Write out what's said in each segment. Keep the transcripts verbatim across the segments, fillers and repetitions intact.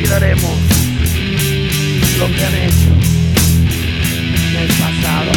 olvidaremos lo que han hecho en el pasado.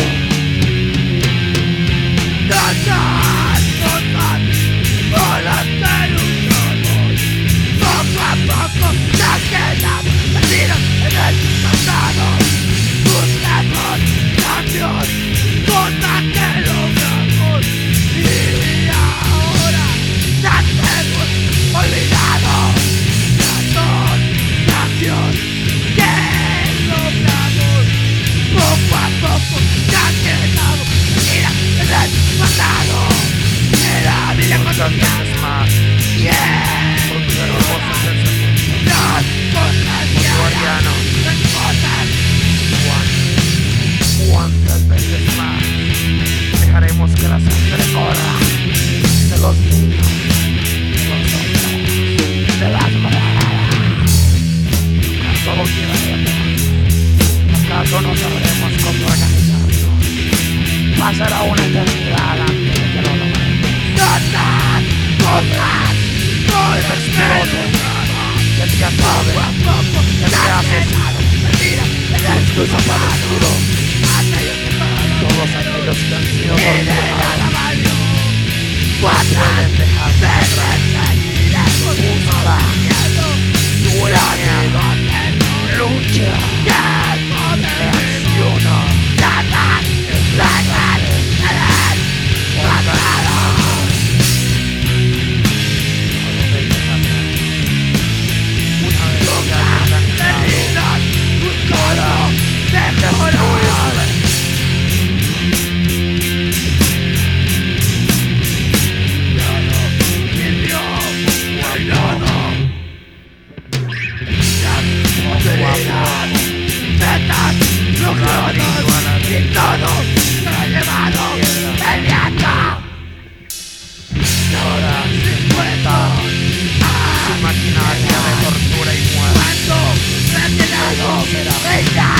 Total, total, hola de ilusiones. Poco a poco ya quedamos perdidos en el pasado. Buscamos cambios, cosa que logramos, y ahora ya hemos olvidado las cambios que logramos. Poco a poco ya quedamos perdidos en el pasado. Era mi muchas veces más, yeah, por tus hermosos pensamientos, las cosas guardianos, las cosas. ¿Cuántas veces más dejaremos que la sangre corra de los niños, de los hombres, de las mujeres? ¿Acaso lo olvidaremos? ¿Acaso no sabremos cómo organizarnos? Pasará una eternidad antes de que lo logremos. ¡Todas! ¡Todas! ¡Todas! ¡Que te acabe! ¡Que te asesino! ¡Que tus desaparecidos! Todos aquellos que han sido torturados pueden dejar de atrás. Busca, sueña, lucha, reacciona, y todos se ha llevado el viento. Y ahora se cuenta su maquinaria de tortura y muerte. Cuando retirado será